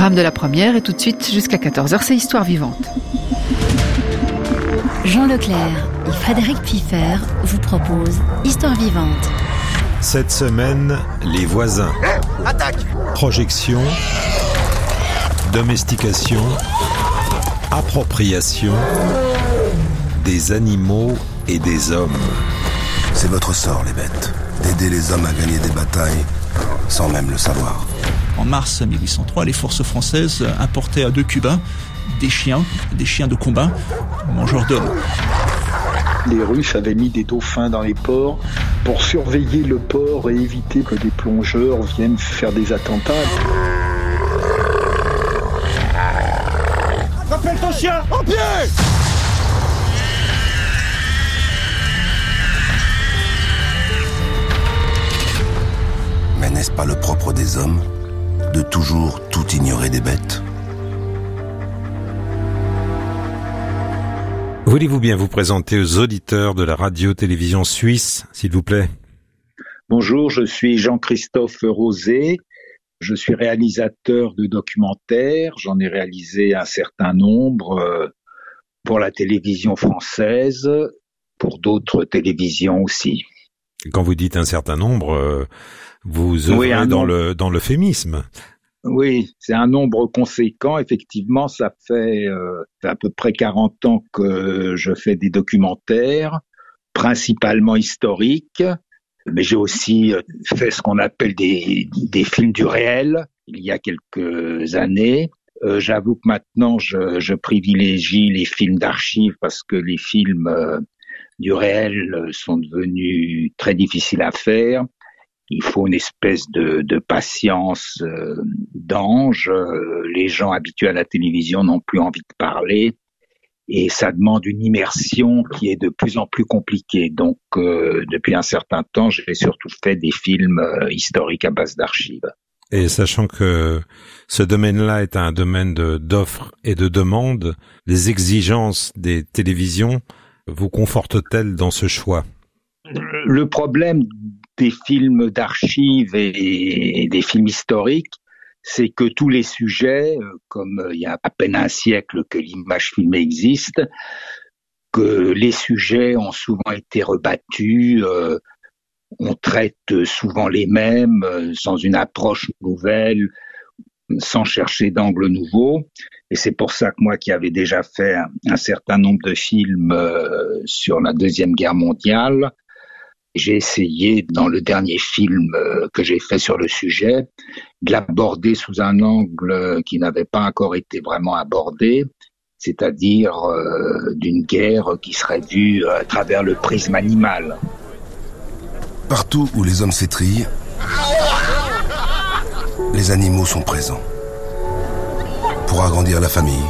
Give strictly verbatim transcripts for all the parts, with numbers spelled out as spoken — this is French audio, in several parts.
programme de la première et tout de suite jusqu'à quatorze heures, c'est Histoire vivante. Jean Leclerc et Frédéric Piffer vous proposent Histoire vivante. Cette semaine, les voisins. Attaque! Projection, domestication, appropriation des animaux et des hommes. C'est votre sort, les bêtes, d'aider les hommes à gagner des batailles sans même le savoir. En mars mille huit cent trois, les forces françaises importaient à deux Cubains des chiens, des chiens de combat, mangeurs d'hommes. Les Russes avaient mis des dauphins dans les ports pour surveiller le port et éviter que des plongeurs viennent faire des attentats. Rappelle ton chien, en pied! Mais n'est-ce pas le propre des hommes de toujours tout ignorer des bêtes ? Voulez-vous bien vous présenter aux auditeurs de la radio-télévision suisse, s'il vous plaît ? Bonjour, je suis Jean-Christophe Rosé. Je suis réalisateur de documentaires. J'en ai réalisé un certain nombre pour la télévision française, pour d'autres télévisions aussi. Quand vous dites un certain nombre, vous œuvrez oui, dans nombre. le dans l'euphémisme. Oui, c'est un nombre conséquent. Effectivement, ça fait euh, à peu près quarante ans que je fais des documentaires, principalement historiques. Mais j'ai aussi fait ce qu'on appelle des, des films du réel, il y a quelques années. Euh, j'avoue que maintenant, je, je privilégie les films d'archives parce que les films euh, du réel sont devenus très difficiles à faire. Il faut une espèce de, de patience euh, d'ange. Les gens habitués à la télévision n'ont plus envie de parler. Et ça demande une immersion qui est de plus en plus compliquée. Donc, euh, depuis un certain temps, j'ai surtout fait des films euh, historiques à base d'archives. Et sachant que ce domaine-là est un domaine de, d'offres et de demandes, les exigences des télévisions vous confortent-elles dans ce choix ? Le problème des films d'archives et des films historiques, c'est que tous les sujets, comme il y a à peine un siècle que l'image filmée existe, que les sujets ont souvent été rebattus, euh, on traite souvent les mêmes, euh, sans une approche nouvelle, sans chercher d'angle nouveau. Et c'est pour ça que moi qui avais déjà fait un, un certain nombre de films euh, sur la Deuxième Guerre mondiale, j'ai essayé, dans le dernier film que j'ai fait sur le sujet, de l'aborder sous un angle qui n'avait pas encore été vraiment abordé, c'est-à-dire euh, d'une guerre qui serait vue à travers le prisme animal. Partout où les hommes s'étrillent, les animaux sont présents. Pour agrandir la famille,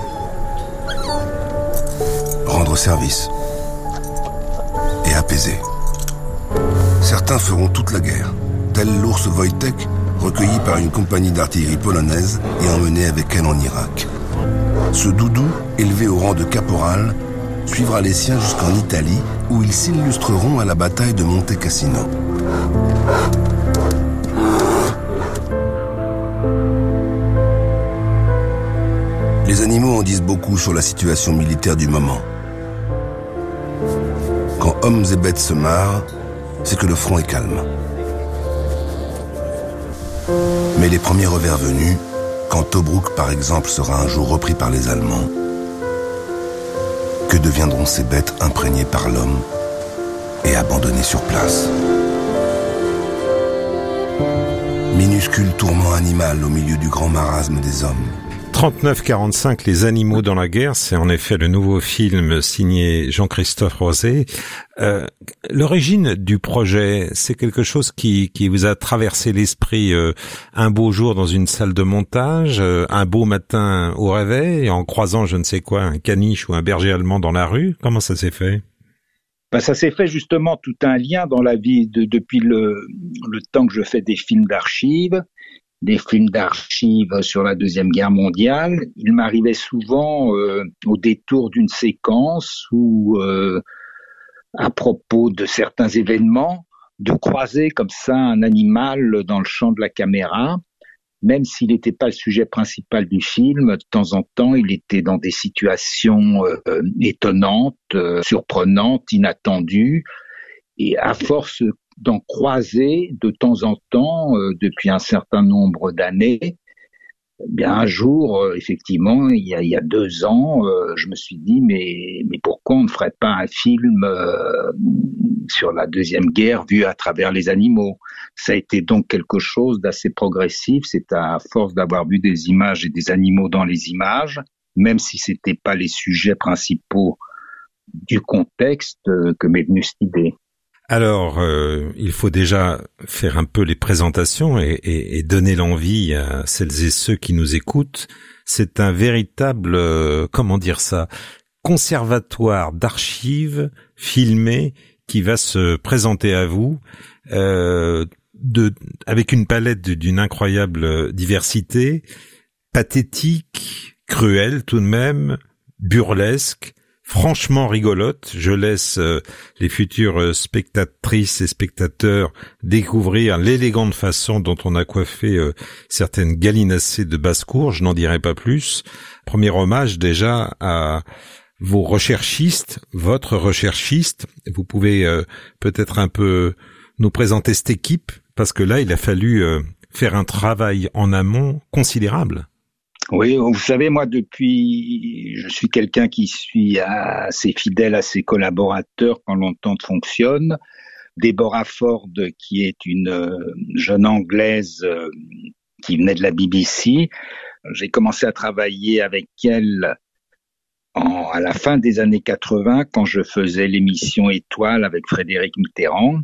rendre service et apaiser. Certains feront toute la guerre, tel l'ours Wojtek, recueilli par une compagnie d'artillerie polonaise et emmené avec elle en Irak. Ce doudou, élevé au rang de caporal, suivra les siens jusqu'en Italie, où ils s'illustreront à la bataille de Monte Cassino. Les animaux en disent beaucoup sur la situation militaire du moment. Quand hommes et bêtes se marrent, c'est que le front est calme. Mais les premiers revers venus, quand Tobruk par exemple sera un jour repris par les Allemands, que deviendront ces bêtes imprégnées par l'homme et abandonnées sur place? Minuscule tourment animal au milieu du grand marasme des hommes. trente-neuf quarante-cinq, les animaux dans la guerre, c'est en effet le nouveau film signé Jean-Christophe Rosé. Euh, l'origine du projet, c'est quelque chose qui, qui vous a traversé l'esprit euh, un beau jour dans une salle de montage, euh, un beau matin au réveil, en croisant je ne sais quoi, un caniche ou un berger allemand dans la rue. Comment ça s'est fait ? Ben, ça s'est fait justement tout un lien dans la vie de, depuis le, le temps que je fais des films d'archives. Des films d'archives sur la Deuxième Guerre mondiale. Il m'arrivait souvent, euh, au détour d'une séquence où, euh, à propos de certains événements, de croiser comme ça un animal dans le champ de la caméra. même s'il n'était pas le sujet principal du film, de temps en temps, il était dans des situations euh, étonnantes, euh, surprenantes, inattendues. Et à force d'en croiser de temps en temps, euh, depuis un certain nombre d'années, eh bien un jour, euh, effectivement, il y a, il y a deux ans, euh, je me suis dit, mais, mais pourquoi on ne ferait pas un film euh, sur la Deuxième Guerre vu à travers les animaux? Ça a été donc quelque chose d'assez progressif. C'est à force d'avoir vu des images et des animaux dans les images, même si c'était pas les sujets principaux du contexte, euh, que m'est venue cette idée. Alors, euh, il faut déjà faire un peu les présentations et, et, et donner l'envie à celles et ceux qui nous écoutent. C'est un véritable, euh, comment dire ça, conservatoire d'archives filmées qui va se présenter à vous, euh, de, avec une palette d'une incroyable diversité, pathétique, cruelle tout de même, burlesque, franchement rigolote. Je laisse euh, les futures spectatrices et spectateurs découvrir l'élégante façon dont on a coiffé euh, certaines gallinacées de basse-cour, je n'en dirai pas plus. Premier hommage déjà à vos recherchistes, votre recherchiste. Vous pouvez euh, peut-être un peu nous présenter cette équipe, parce que là, il a fallu euh, faire un travail en amont considérable. Oui, vous savez, moi, depuis, je suis quelqu'un qui suis assez fidèle à ses collaborateurs quand l'entente fonctionne. Deborah Ford, qui est une jeune Anglaise qui venait de la B B C, j'ai commencé à travailler avec elle en, à la fin des années quatre-vingts, quand je faisais l'émission Étoile avec Frédéric Mitterrand.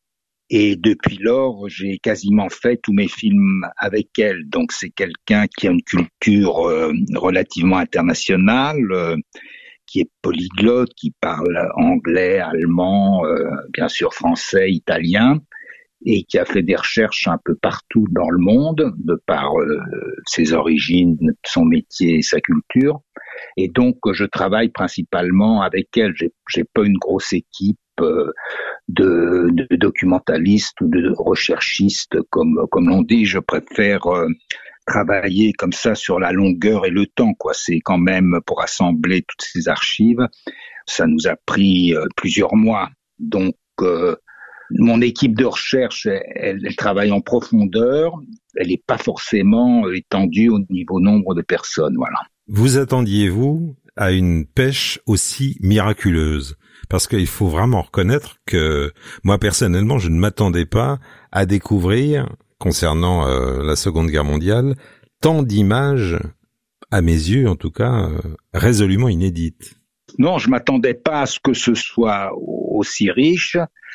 Et depuis lors, j'ai quasiment fait tous mes films avec elle. Donc c'est quelqu'un qui a une culture euh, relativement internationale, euh, qui est polyglotte, qui parle anglais, allemand, euh, bien sûr français, italien, et qui a fait des recherches un peu partout dans le monde, de par euh, ses origines, son métier et sa culture. Et donc je travaille principalement avec elle. J'ai, j'ai pas une grosse équipe De, de documentalistes ou de recherchistes, comme comme l'on dit. Je préfère euh, travailler comme ça sur la longueur et le temps, quoi. C'est quand même, pour assembler toutes ces archives, ça nous a pris euh, plusieurs mois. Donc euh, mon équipe de recherche, elle, elle travaille en profondeur. Elle n'est pas forcément étendue au niveau nombre de personnes, voilà. Vous attendiez-vous à une pêche aussi miraculeuse? Parce qu'il faut vraiment reconnaître que moi personnellement, je ne m'attendais pas à découvrir, concernant euh, la Seconde Guerre mondiale, tant d'images, à mes yeux en tout cas, euh, résolument inédites. Non, je m'attendais pas à ce que ce soit aussi riche,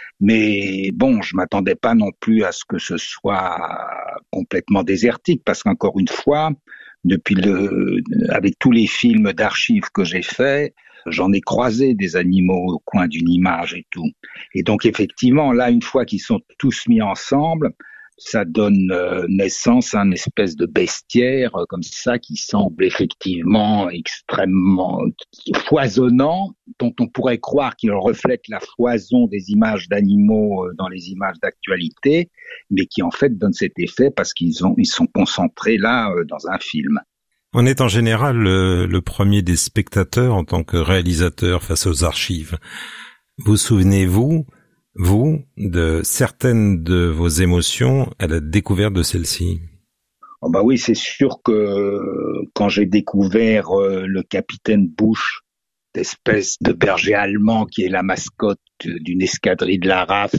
mais bon, je m'attendais pas non plus à ce que ce soit complètement désertique, parce qu'encore une fois, depuis le, avec tous les films d'archives que j'ai faits, j'en ai croisé des animaux au coin d'une image et tout. Et donc effectivement, là, une fois qu'ils sont tous mis ensemble, ça donne euh, naissance à une espèce de bestiaire euh, comme ça qui semble effectivement extrêmement foisonnant, dont on pourrait croire qu'il reflète la foison des images d'animaux euh, dans les images d'actualité, mais qui en fait donne cet effet parce qu'ils ont ils sont concentrés là euh, dans un film. On est en général le, le premier des spectateurs en tant que réalisateur face aux archives. Vous souvenez-vous, vous, de certaines de vos émotions à la découverte de celle-ci? Oh bah oui, c'est sûr que quand j'ai découvert euh, le capitaine Bush, espèce de berger allemand qui est la mascotte d'une escadrille de la R A F,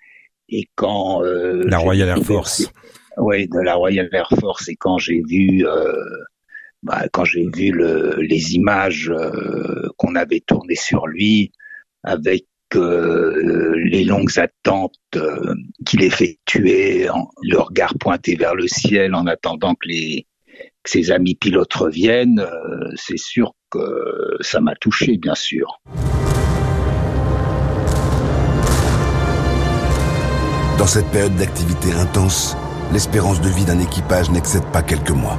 et quand euh, la Royal Air Force, oui, de la Royal Air Force, et quand j'ai vu euh, bah, quand j'ai vu le, les images euh, qu'on avait tournées sur lui, avec euh, les longues attentes euh, qu'il effectuait, en, le regard pointé vers le ciel en attendant que, les, que ses amis pilotes reviennent, euh, c'est sûr que ça m'a touché, bien sûr. Dans cette période d'activité intense, l'espérance de vie d'un équipage n'excède pas quelques mois.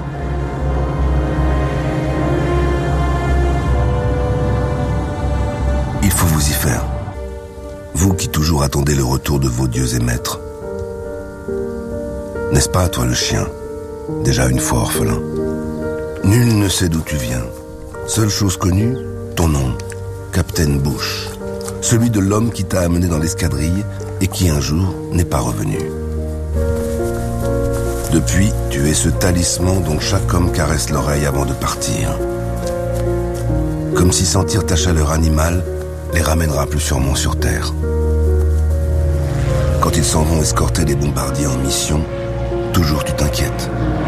Il faut vous y faire. Vous qui toujours attendez le retour de vos dieux et maîtres. N'est-ce pas, toi le chien, déjà une fois orphelin. Nul ne sait d'où tu viens. Seule chose connue, ton nom, Captain Bush. Celui de l'homme qui t'a amené dans l'escadrille et qui un jour n'est pas revenu. Depuis, tu es ce talisman dont chaque homme caresse l'oreille avant de partir. Comme si sentir ta chaleur animale les ramènera plus sûrement sur Terre. Quand ils s'en vont escorter les bombardiers en mission, toujours tu t'inquiètes.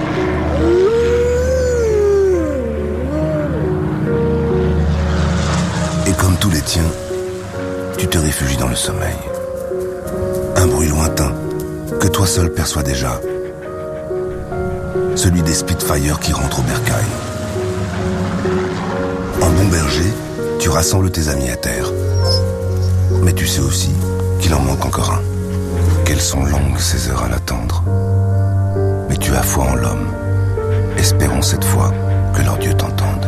Et comme tous les tiens, tu te réfugies dans le sommeil. Un bruit lointain, que toi seul perçois déjà. Celui des Spitfire qui rentrent au bercail. En bon berger, tu rassembles tes amis à terre. Mais tu sais aussi qu'il en manque encore un. Quelles sont longues ces heures à l'attendre. Mais tu as foi en l'homme. Espérons cette fois que leur Dieu t'entende.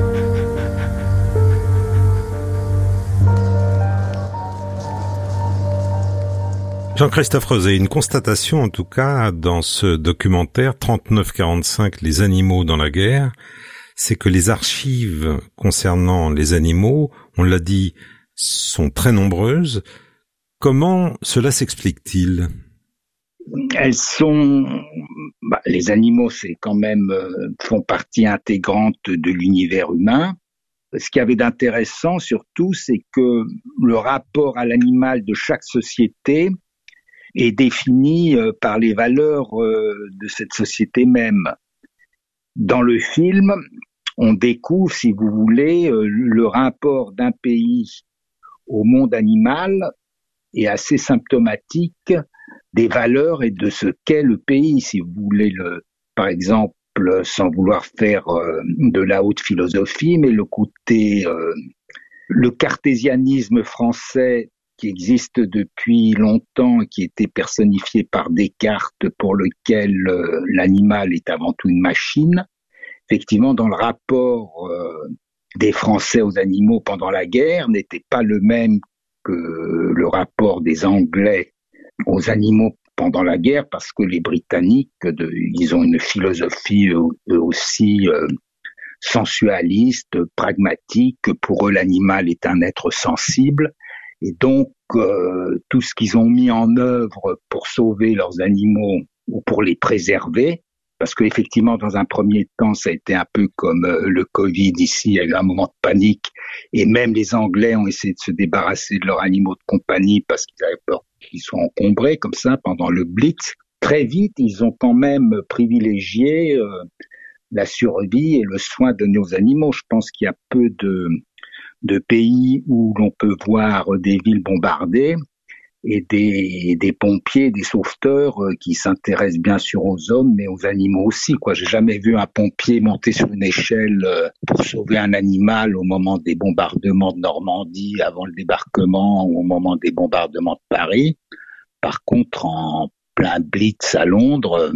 Jean-Christophe Rosé, une constatation en tout cas dans ce documentaire trente-neuf quarante-cinq, les animaux dans la guerre, c'est que les archives concernant les animaux, on l'a dit, sont très nombreuses. Comment cela s'explique-t-il ? Elles sont, bah, les animaux, c'est quand même euh, font partie intégrante de l'univers humain. Ce qu'il y avait d'intéressant surtout, c'est que le rapport à l'animal de chaque société est défini euh, par les valeurs euh, de cette société même. Dans le film, on découvre, si vous voulez, euh, le rapport d'un pays au monde animal est assez symptomatique des valeurs et de ce qu'est le pays, si vous voulez, le, par exemple, sans vouloir faire euh, de la haute philosophie, mais le côté, euh, le cartésianisme français qui existe depuis longtemps, qui était personnifié par Descartes, pour lequel euh, l'animal est avant tout une machine. Effectivement, dans le rapport euh, des Français aux animaux pendant la guerre, n'était pas le même que le rapport des Anglais aux animaux pendant la guerre, parce que les Britanniques, de, ils ont une philosophie eux, eux aussi euh, sensualiste, pragmatique. Pour eux, l'animal est un être sensible. Et donc, euh, tout ce qu'ils ont mis en œuvre pour sauver leurs animaux ou pour les préserver, parce qu'effectivement, dans un premier temps, ça a été un peu comme euh, le Covid ici, il y a eu un moment de panique, et même les Anglais ont essayé de se débarrasser de leurs animaux de compagnie parce qu'ils avaient peur qu'ils soient encombrés comme ça pendant le Blitz. Très vite, ils ont quand même privilégié euh, la survie et le soin de nos animaux. Je pense qu'il y a peu de... de pays où l'on peut voir des villes bombardées et des, des pompiers, des sauveteurs euh, qui s'intéressent bien sûr aux hommes, mais aux animaux aussi, quoi. J'ai jamais vu un pompier monter sur une échelle euh, pour sauver un animal au moment des bombardements de Normandie, avant le débarquement, ou au moment des bombardements de Paris. Par contre, en plein Blitz à Londres, euh,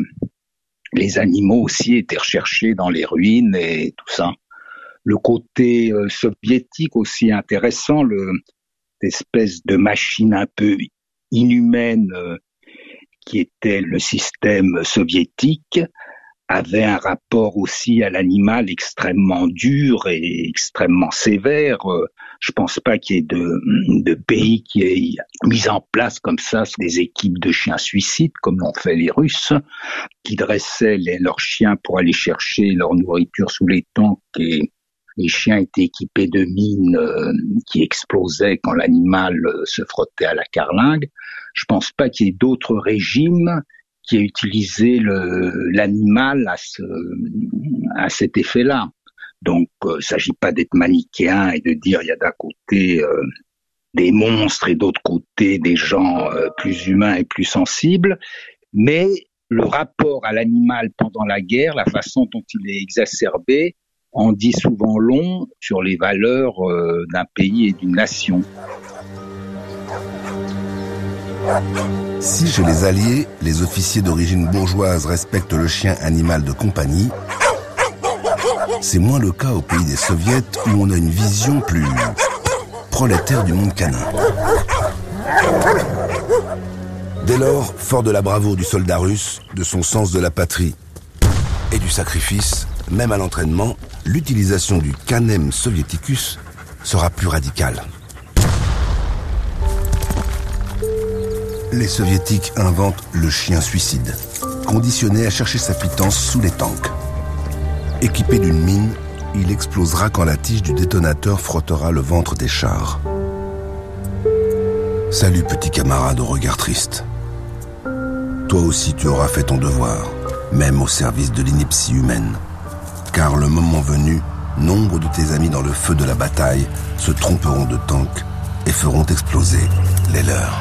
les animaux aussi étaient recherchés dans les ruines et tout ça. Le côté euh, soviétique aussi intéressant, le, l'espèce de machine un peu inhumaine euh, qui était le système soviétique, avait un rapport aussi à l'animal extrêmement dur et extrêmement sévère. Euh, je pense pas qu'il y ait de, de pays qui aient mis en place comme ça des équipes de chiens suicides, comme l'ont fait les Russes, qui dressaient les, leurs chiens pour aller chercher leur nourriture sous les tanks, et les chiens étaient équipés de mines euh, qui explosaient quand l'animal euh, se frottait à la carlingue. Je pense pas qu'il y ait d'autres régimes qui aient utilisé le, l'animal à, ce, à cet effet-là. Donc, il euh, ne s'agit pas d'être manichéen et de dire il y a d'un côté euh, des monstres et d'autre côté des gens euh, plus humains et plus sensibles, mais le rapport à l'animal pendant la guerre, la façon dont il est exacerbé, en dit souvent long sur les valeurs euh, d'un pays et d'une nation. Si chez les Alliés, les officiers d'origine bourgeoise respectent le chien animal de compagnie, c'est moins le cas au pays des Soviets où on a une vision plus prolétaire du monde canin. Dès lors, fort de la bravoure du soldat russe, de son sens de la patrie et du sacrifice, même à l'entraînement, l'utilisation du Canem soviéticus sera plus radicale. Les soviétiques inventent le chien suicide, conditionné à chercher sa pitance sous les tanks. Équipé d'une mine, il explosera quand la tige du détonateur frottera le ventre des chars. Salut petit camarade au regard triste. Toi aussi tu auras fait ton devoir, même au service de l'ineptie humaine. Car le moment venu, nombre de tes amis dans le feu de la bataille se tromperont de tank et feront exploser les leurs.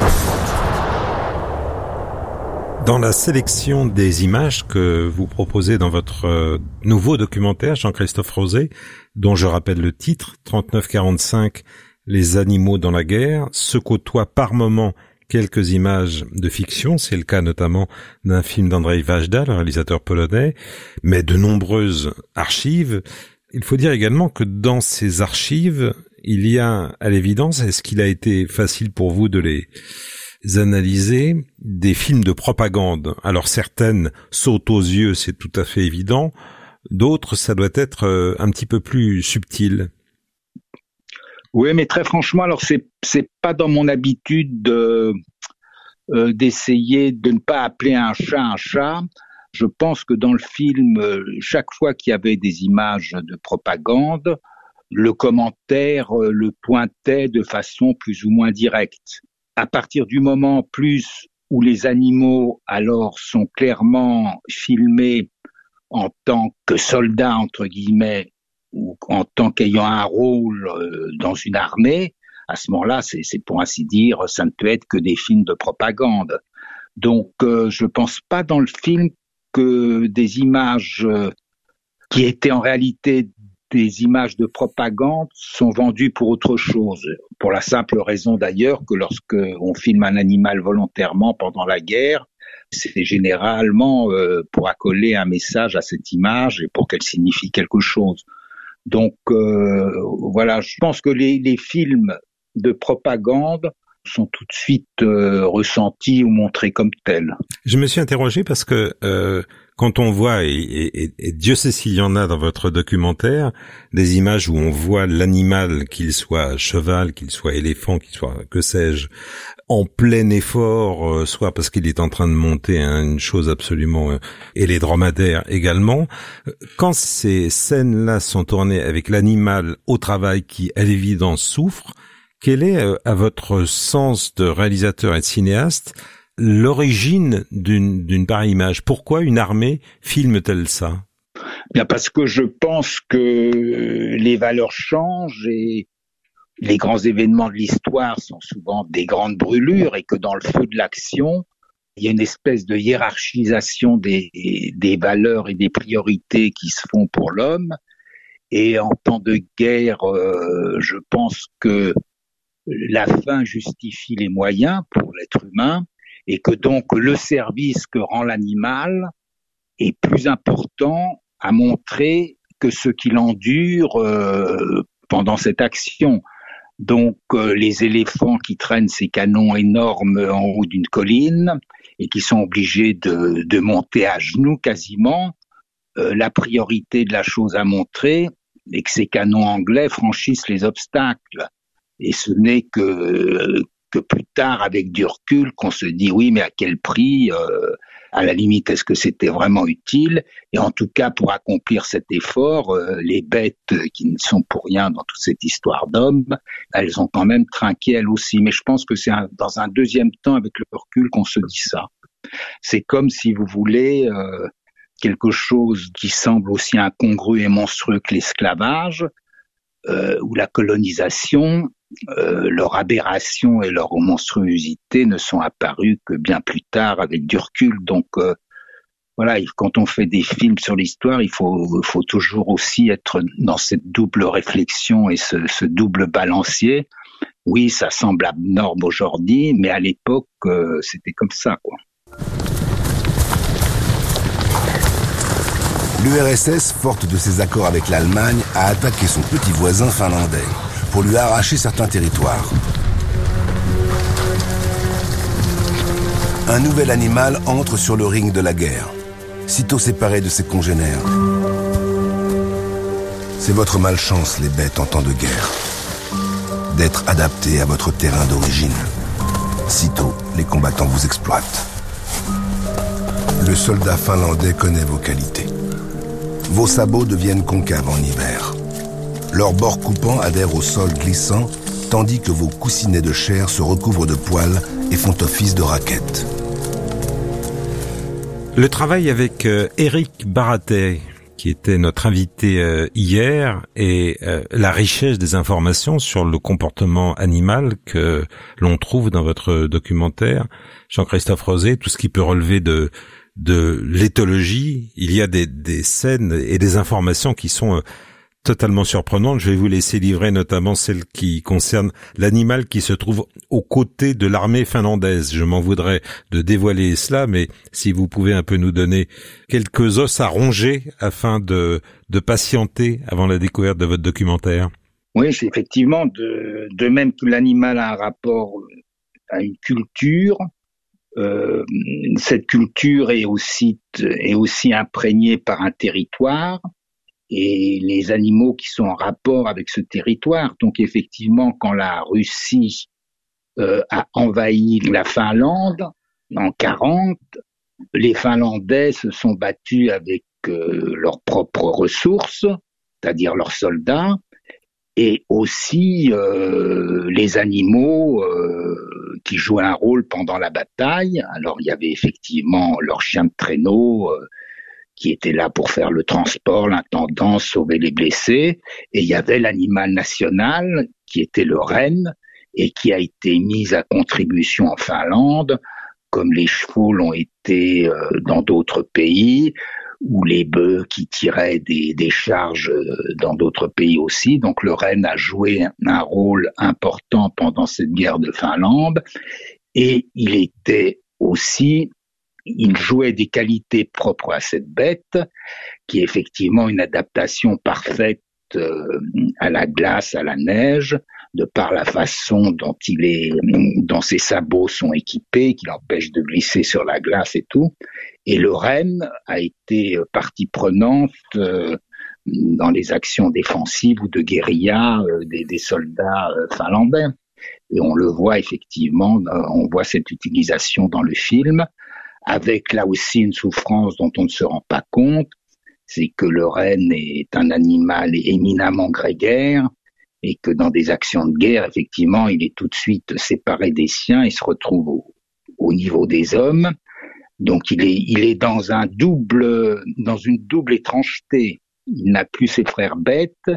Dans la sélection des images que vous proposez dans votre nouveau documentaire, Jean-Christophe Rozé, dont je rappelle le titre, trente-neuf quarante-cinq, les animaux dans la guerre, se côtoient par moments quelques images de fiction, c'est le cas notamment d'un film d'Andrzej Wajda, le réalisateur polonais, mais de nombreuses archives. Il faut dire également que dans ces archives, il y a, à l'évidence, est-ce qu'il a été facile pour vous de les analyser, des films de propagande? Alors certaines sautent aux yeux, c'est tout à fait évident, d'autres, ça doit être un petit peu plus subtil. Oui, mais très franchement, alors c'est c'est pas dans mon habitude de, euh, d'essayer de ne pas appeler un chat un chat. Je pense que dans le film, chaque fois qu'il y avait des images de propagande, le commentaire euh, le pointait de façon plus ou moins directe. À partir du moment plus où les animaux alors sont clairement filmés en tant que soldats entre guillemets, ou en tant qu'ayant un rôle euh, dans une armée, à ce moment-là, c'est, c'est pour ainsi dire, ça ne peut être que des films de propagande. Donc, euh, je pense pas dans le film que des images euh, qui étaient en réalité des images de propagande sont vendues pour autre chose. Pour la simple raison d'ailleurs que lorsque on filme un animal volontairement pendant la guerre, c'est généralement euh, pour accoler un message à cette image et pour qu'elle signifie quelque chose. Donc euh, voilà, je pense que les, les films de propagande sont tout de suite euh, ressentis ou montrés comme tels. Je me suis interrogé parce que euh, quand on voit, et, et, et Dieu sait s'il y en a dans votre documentaire, des images où on voit l'animal, qu'il soit cheval, qu'il soit éléphant, qu'il soit, que sais-je, en plein effort, euh, soit parce qu'il est en train de monter hein, une chose absolument... Euh, et les dromadaires également. Quand ces scènes-là sont tournées avec l'animal au travail qui, à l'évidence, souffre, quel est, euh, à votre sens de réalisateur et de cinéaste, l'origine d'une, d'une pareille image? Pourquoi une armée filme-t-elle ça? Bien parce que je pense que les valeurs changent et les grands événements de l'histoire sont souvent des grandes brûlures et que dans le feu de l'action, il y a une espèce de hiérarchisation des, des valeurs et des priorités qui se font pour l'homme. Et en temps de guerre, euh, je pense que la fin justifie les moyens pour l'être humain et que donc le service que rend l'animal est plus important à montrer que ce qu'il endure euh, pendant cette action. Donc euh, les éléphants qui traînent ces canons énormes en haut d'une colline et qui sont obligés de, de monter à genoux quasiment, euh, la priorité de la chose à montrer est que ces canons anglais franchissent les obstacles. Et ce n'est que, que plus tard, avec du recul, qu'on se dit oui, mais à quel prix euh, à la limite, est-ce que c'était vraiment utile? Et en tout cas, pour accomplir cet effort, euh, les bêtes qui ne sont pour rien dans toute cette histoire d'hommes, elles ont quand même trinqué elles aussi. Mais je pense que c'est un, dans un deuxième temps, avec le recul, qu'on se dit ça. C'est comme, si vous voulez, euh, quelque chose qui semble aussi incongru et monstrueux que l'esclavage, euh, ou la colonisation. Euh, leur aberration et leur monstruosité ne sont apparues que bien plus tard avec du recul. Donc euh, voilà, quand on fait des films sur l'histoire, il faut, faut toujours aussi être dans cette double réflexion et ce, ce double balancier. Oui, ça semble abnorme aujourd'hui, mais à l'époque, euh, c'était comme ça, quoi. L'U R S S, forte de ses accords avec l'Allemagne, a attaqué son petit voisin finlandais pour lui arracher certains territoires. Un nouvel animal entre sur le ring de la guerre. sitôt séparé de ses congénères. C'est votre malchance, les bêtes en temps de guerre, d'être adaptés à votre terrain d'origine. Sitôt, les combattants vous exploitent. Le soldat finlandais connaît vos qualités. Vos sabots deviennent concaves en hiver. Leurs bords coupants adhèrent au sol glissant, tandis que vos coussinets de chair se recouvrent de poils et font office de raquettes. Le travail avec euh, Éric Baratet, qui était notre invité euh, hier, et euh, la richesse des informations sur le comportement animal que l'on trouve dans votre documentaire, Jean-Christophe Rosé, tout ce qui peut relever de de l'éthologie, il y a des, des scènes et des informations qui sont euh, totalement surprenantes. Je vais vous laisser livrer notamment celle qui concerne l'animal qui se trouve aux côtés de l'armée finlandaise. Je m'en voudrais de dévoiler cela, mais si vous pouvez un peu nous donner quelques os à ronger afin de, de patienter avant la découverte de votre documentaire. Oui, c'est effectivement, de, de même que l'animal a un rapport à une culture, Euh, cette culture est aussi, est aussi imprégnée par un territoire et les animaux qui sont en rapport avec ce territoire. Donc effectivement, quand la Russie euh, a envahi la Finlande en quarante, les Finlandais se sont battus avec euh, leurs propres ressources, c'est-à-dire leurs soldats, et aussi euh, les animaux euh, qui jouaient un rôle pendant la bataille. Alors il y avait effectivement leurs chiens de traîneau euh, qui étaient là pour faire le transport, l'intendance, sauver les blessés, et il y avait l'animal national qui était le renne et qui a été mis à contribution en Finlande, comme les chevaux l'ont été euh, dans d'autres pays, ou les bœufs qui tiraient des, des charges dans d'autres pays aussi. Donc le renne a joué un rôle important pendant cette guerre de Finlande, et il était aussi, il jouait des qualités propres à cette bête, qui est effectivement une adaptation parfaite euh, à la glace, à la neige, de par la façon dont il est, dont ses sabots sont équipés, qui l'empêchent de glisser sur la glace et tout. Et le renne a été partie prenante euh, dans les actions défensives ou de guérilla euh, des, des soldats euh, finlandais. Et on le voit effectivement, on voit cette utilisation dans le film, avec là aussi une souffrance dont on ne se rend pas compte, c'est que le renne est un animal éminemment grégaire, et que dans des actions de guerre, effectivement, il est tout de suite séparé des siens et se retrouve au, au niveau des hommes. Donc il est, il est dans un double, dans une double étrangeté. Il n'a plus ses frères bêtes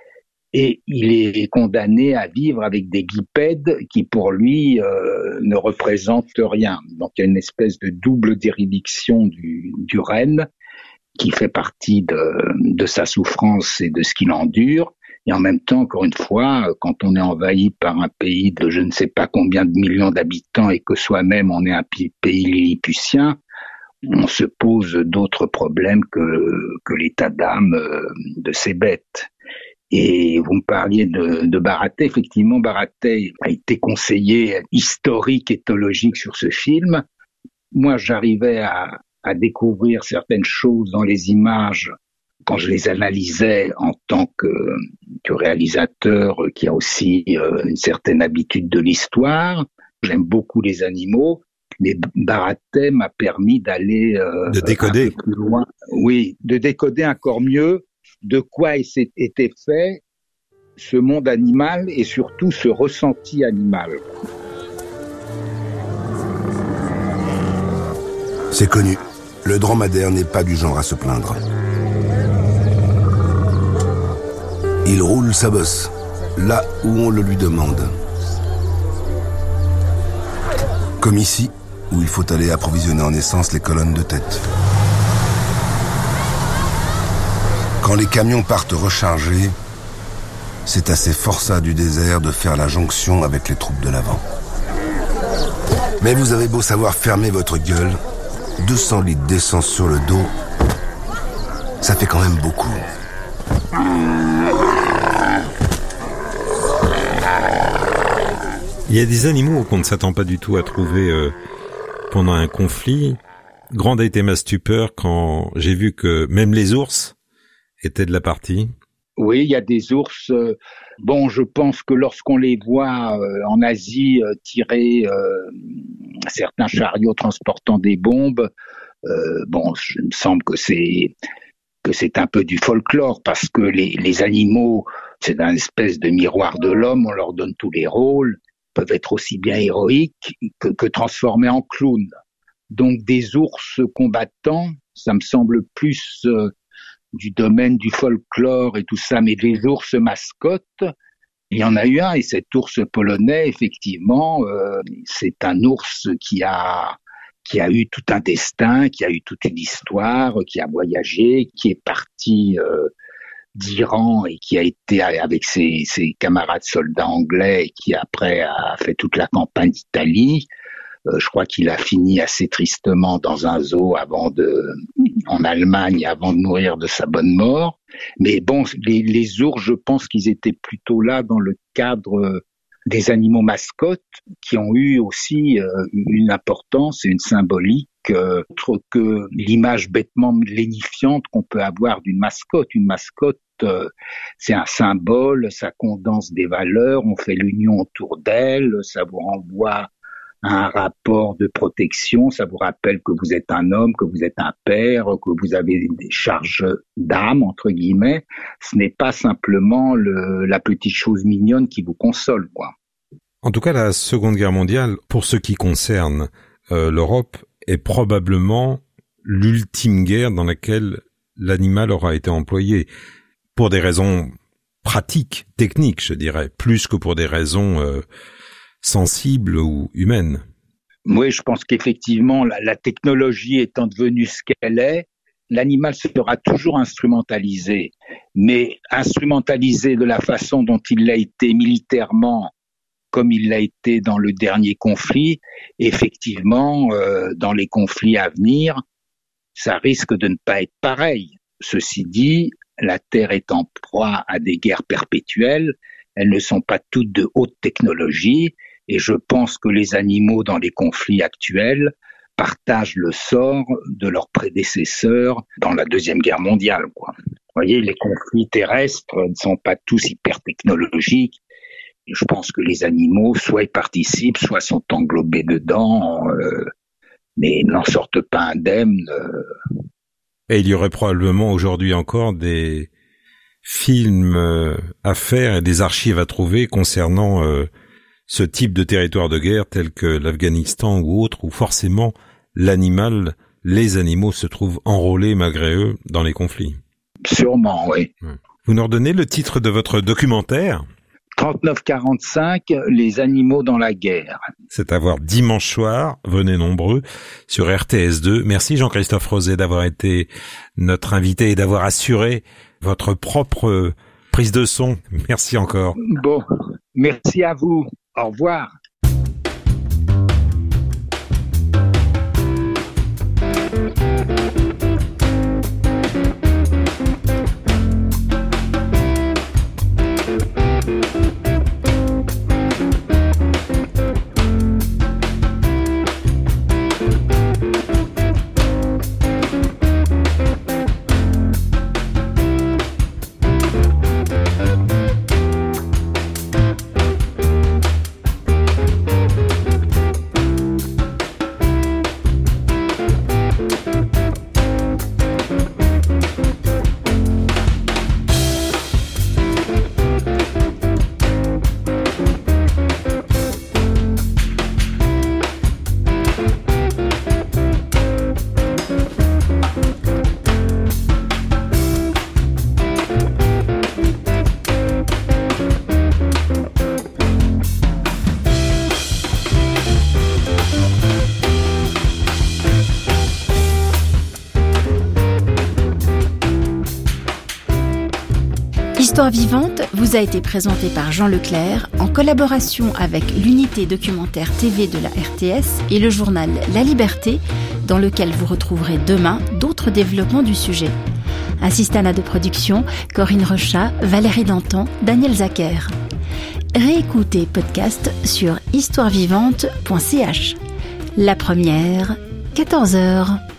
et il est condamné à vivre avec des bipèdes qui pour lui euh, ne représentent rien. Donc il y a une espèce de double dérédiction du, du renne qui fait partie de, de sa souffrance et de ce qu'il endure. Et en même temps, encore une fois, quand on est envahi par un pays de je ne sais pas combien de millions d'habitants et que soi-même on est un pays lilliputien, on se pose d'autres problèmes que, que l'état d'âme de ces bêtes. Et vous me parliez de, de Baratet. Effectivement, Baratet a été conseiller historique, éthologique sur ce film. Moi, j'arrivais à, à découvrir certaines choses dans les images quand je les analysais en tant que, que réalisateur qui a aussi euh, une certaine habitude de l'histoire. J'aime beaucoup les animaux, mais Baratet m'a permis d'aller euh, de décoder. Un peu plus loin. Oui, de décoder encore mieux de quoi était fait ce monde animal et surtout ce ressenti animal. C'est connu, le dromadaire n'est pas du genre à se plaindre. Il roule sa bosse, là où on le lui demande. Comme ici, où il faut aller approvisionner en essence les colonnes de tête. Quand les camions partent recharger, c'est à ces forçats du désert de faire la jonction avec les troupes de l'avant. Mais vous avez beau savoir fermer votre gueule, deux cents litres d'essence sur le dos, ça fait quand même beaucoup. Il y a des animaux qu'on ne s'attend pas du tout à trouver euh, pendant un conflit. Grande a été ma stupeur quand j'ai vu que même les ours étaient de la partie. Oui, il y a des ours. Euh, bon, je pense que lorsqu'on les voit euh, en Asie euh, tirer euh, certains chariots transportant des bombes, euh, bon, il me semble que c'est que c'est un peu du folklore parce que les, les animaux, c'est une espèce de miroir de l'homme. On leur donne tous les rôles, peuvent être aussi bien héroïques que, que transformés en clowns. Donc, des ours combattants, ça me semble plus euh, du domaine du folklore et tout ça, mais des ours mascottes, il y en a eu un, et cet ours polonais, effectivement, euh, c'est un ours qui a qui a eu tout un destin, qui a eu toute une histoire, qui a voyagé, qui est parti euh, d'Iran et qui a été avec ses, ses camarades soldats anglais et qui après a fait toute la campagne d'Italie. Euh, je crois qu'il a fini assez tristement dans un zoo avant de, en Allemagne, avant de mourir de sa bonne mort. Mais bon, les, les ours, je pense qu'ils étaient plutôt là dans le cadre des animaux mascottes qui ont eu aussi euh, une importance et une symbolique euh, autre que l'image bêtement lénifiante qu'on peut avoir d'une mascotte. Une mascotte, euh, c'est un symbole, ça condense des valeurs, on fait l'union autour d'elle, ça vous renvoie un rapport de protection, ça vous rappelle que vous êtes un homme, que vous êtes un père, que vous avez des charges d'âme, entre guillemets. Ce n'est pas simplement le, la petite chose mignonne qui vous console, quoi. En tout cas, la Seconde Guerre mondiale, pour ce qui concerne euh, l'Europe, est probablement l'ultime guerre dans laquelle l'animal aura été employé, pour des raisons pratiques, techniques, je dirais, plus que pour des raisons euh, sensibles ou humaines. Oui, je pense qu'effectivement, la, la technologie étant devenue ce qu'elle est, l'animal sera toujours instrumentalisé, mais instrumentalisé de la façon dont il l'a été militairement, comme il l'a été dans le dernier conflit. Effectivement, euh, dans les conflits à venir, ça risque de ne pas être pareil. Ceci dit, la Terre est en proie à des guerres perpétuelles, elles ne sont pas toutes de haute technologie, et je pense que les animaux dans les conflits actuels partagent le sort de leurs prédécesseurs dans la Deuxième Guerre mondiale, quoi. Vous voyez, les conflits terrestres ne sont pas tous hyper technologiques. Et je pense que les animaux, soit ils participent, soit sont englobés dedans, euh, mais n'en sortent pas indemnes. Euh. Et il y aurait probablement aujourd'hui encore des films euh, à faire et des archives à trouver concernant euh, ce type de territoire de guerre tel que l'Afghanistan ou autre, où forcément l'animal, les animaux se trouvent enrôlés malgré eux dans les conflits. Sûrement, oui. Vous nous redonnez le titre de votre documentaire ? trente-neuf quarante-cinq, les animaux dans la guerre. C'est à voir dimanche soir, venez nombreux, sur R T S deux. Merci Jean-Christophe Rozé d'avoir été notre invité et d'avoir assuré votre propre prise de son. Merci encore. Bon, merci à vous. Au revoir. Histoire vivante vous a été présentée par Jean Leclerc en collaboration avec l'unité documentaire T V de la R T S et le journal La Liberté, dans lequel vous retrouverez demain d'autres développements du sujet. Assistana de production, Corinne Rechat, Valérie Dantan, Daniel Zacher. Réécoutez podcast sur histoire vivante point c h. La première, quatorze heures.